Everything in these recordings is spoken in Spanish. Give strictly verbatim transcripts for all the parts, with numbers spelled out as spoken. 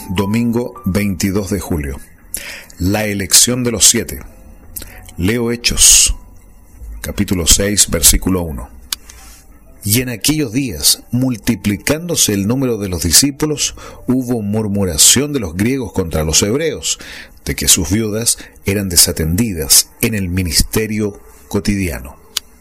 domingo veintidós de julio. La elección de los siete. Leo Hechos, capítulo seis, versículo uno. Y en aquellos días, multiplicándose el número de los discípulos, hubo murmuración de los griegos contra los hebreos, de que sus viudas eran desatendidas en el ministerio cotidiano.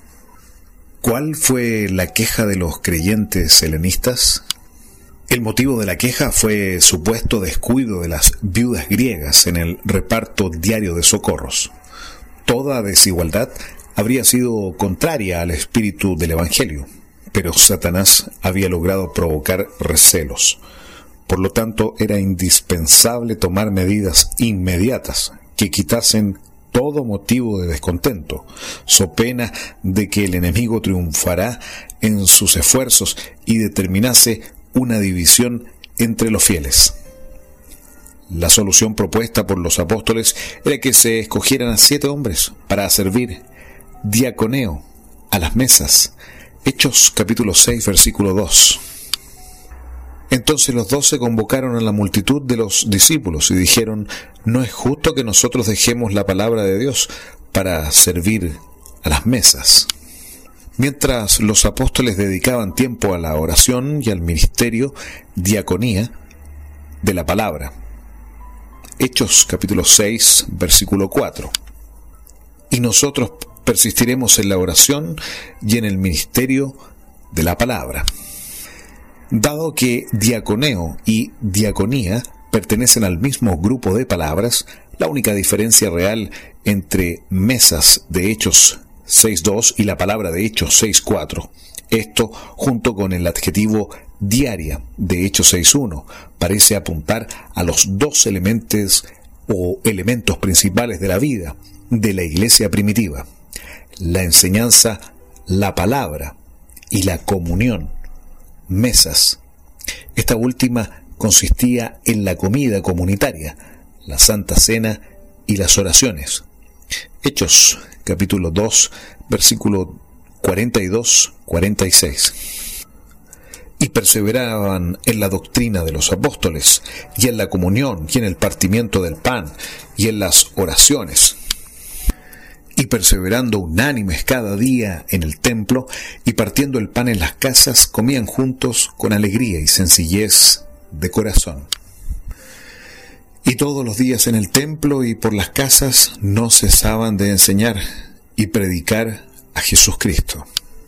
¿Cuál fue la queja de los creyentes helenistas? El motivo de la queja fue supuesto descuido de las viudas griegas en el reparto diario de socorros. Toda desigualdad habría sido contraria al espíritu del Evangelio, pero Satanás había logrado provocar recelos. Por lo tanto, era indispensable tomar medidas inmediatas que quitasen todo motivo de descontento, so pena de que el enemigo triunfará en sus esfuerzos y determinase una división entre los fieles. La solución propuesta por los apóstoles era que se escogieran a siete hombres para servir diaconeo a las mesas. Hechos capítulo seis, versículo dos. Entonces los doce convocaron a la multitud de los discípulos y dijeron: no es justo que nosotros dejemos la palabra de Dios para servir a las mesas. Mientras los apóstoles dedicaban tiempo a la oración y al ministerio diaconía de la palabra. Hechos capítulo seis, versículo cuatro. Y nosotros persistiremos en la oración y en el ministerio de la palabra. Dado que diaconeo y diaconía pertenecen al mismo grupo de palabras, la única diferencia real entre mesas de Hechos seis dos y la palabra de Hechos seis cuatro, esto junto con el adjetivo diaria de Hechos seis uno, parece apuntar a los dos elementos o elementos principales de la vida de la iglesia primitiva: la enseñanza, la palabra, y la comunión, mesas. Esta última consistía en la comida comunitaria, la Santa Cena y las oraciones. Hechos capítulo dos, versículo cuarenta y dos a cuarenta y seis. Y perseveraban en la doctrina de los apóstoles, y en la comunión, y en el partimiento del pan, y en las oraciones. Y perseverando unánimes cada día en el templo, y partiendo el pan en las casas, comían juntos con alegría y sencillez de corazón. Y todos los días en el templo y por las casas no cesaban de enseñar y predicar a Jesucristo.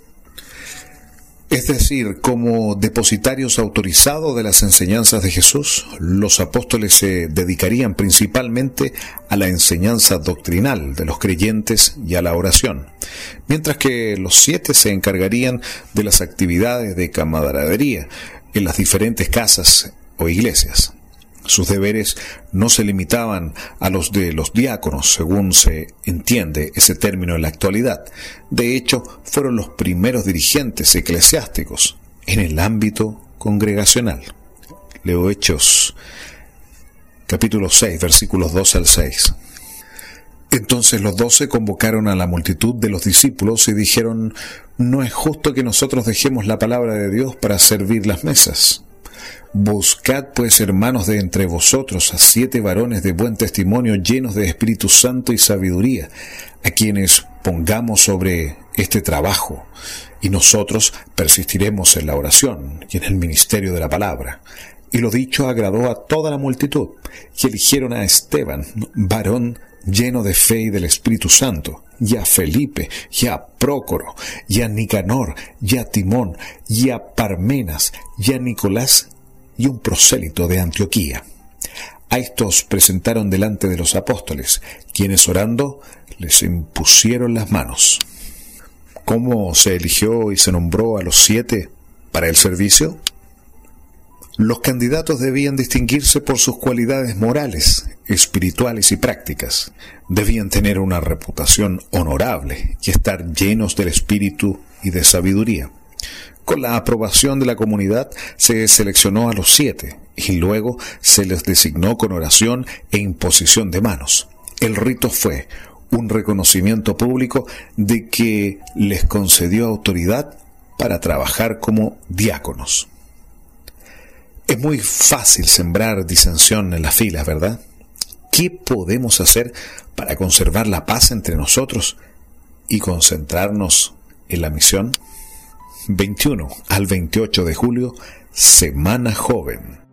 Es decir, como depositarios autorizados de las enseñanzas de Jesús, los apóstoles se dedicarían principalmente a la enseñanza doctrinal de los creyentes y a la oración, mientras que los siete se encargarían de las actividades de camaradería en las diferentes casas o iglesias. Sus deberes no se limitaban a los de los diáconos, según se entiende ese término en la actualidad. De hecho, fueron los primeros dirigentes eclesiásticos en el ámbito congregacional. Leo Hechos, capítulo seis, versículos dos al seis. Entonces los doce convocaron a la multitud de los discípulos y dijeron: no es justo que nosotros dejemos la palabra de Dios para servir las mesas. Buscad pues, hermanos, de entre vosotros a siete varones de buen testimonio, llenos de Espíritu Santo y sabiduría, a quienes pongamos sobre este trabajo, y nosotros persistiremos en la oración y en el ministerio de la palabra. Y lo dicho agradó a toda la multitud, y eligieron a Esteban, varón lleno de fe y del Espíritu Santo, y a Felipe, y a Prócoro, y a Nicanor, y a Timón, y a Parmenas, y a Nicolás, y un prosélito de Antioquía. A estos presentaron delante de los apóstoles, quienes orando les impusieron las manos. ¿Cómo se eligió y se nombró a los siete para el servicio? Los candidatos debían distinguirse por sus cualidades morales, espirituales y prácticas. Debían tener una reputación honorable y estar llenos del espíritu y de sabiduría. Con la aprobación de la comunidad se seleccionó a los siete y luego se les designó con oración e imposición de manos. El rito fue un reconocimiento público de que les concedió autoridad para trabajar como diáconos. Es muy fácil sembrar disensión en las filas, ¿verdad? ¿Qué podemos hacer para conservar la paz entre nosotros y concentrarnos en la misión? veintiuno al veintiocho de julio, Semana Joven.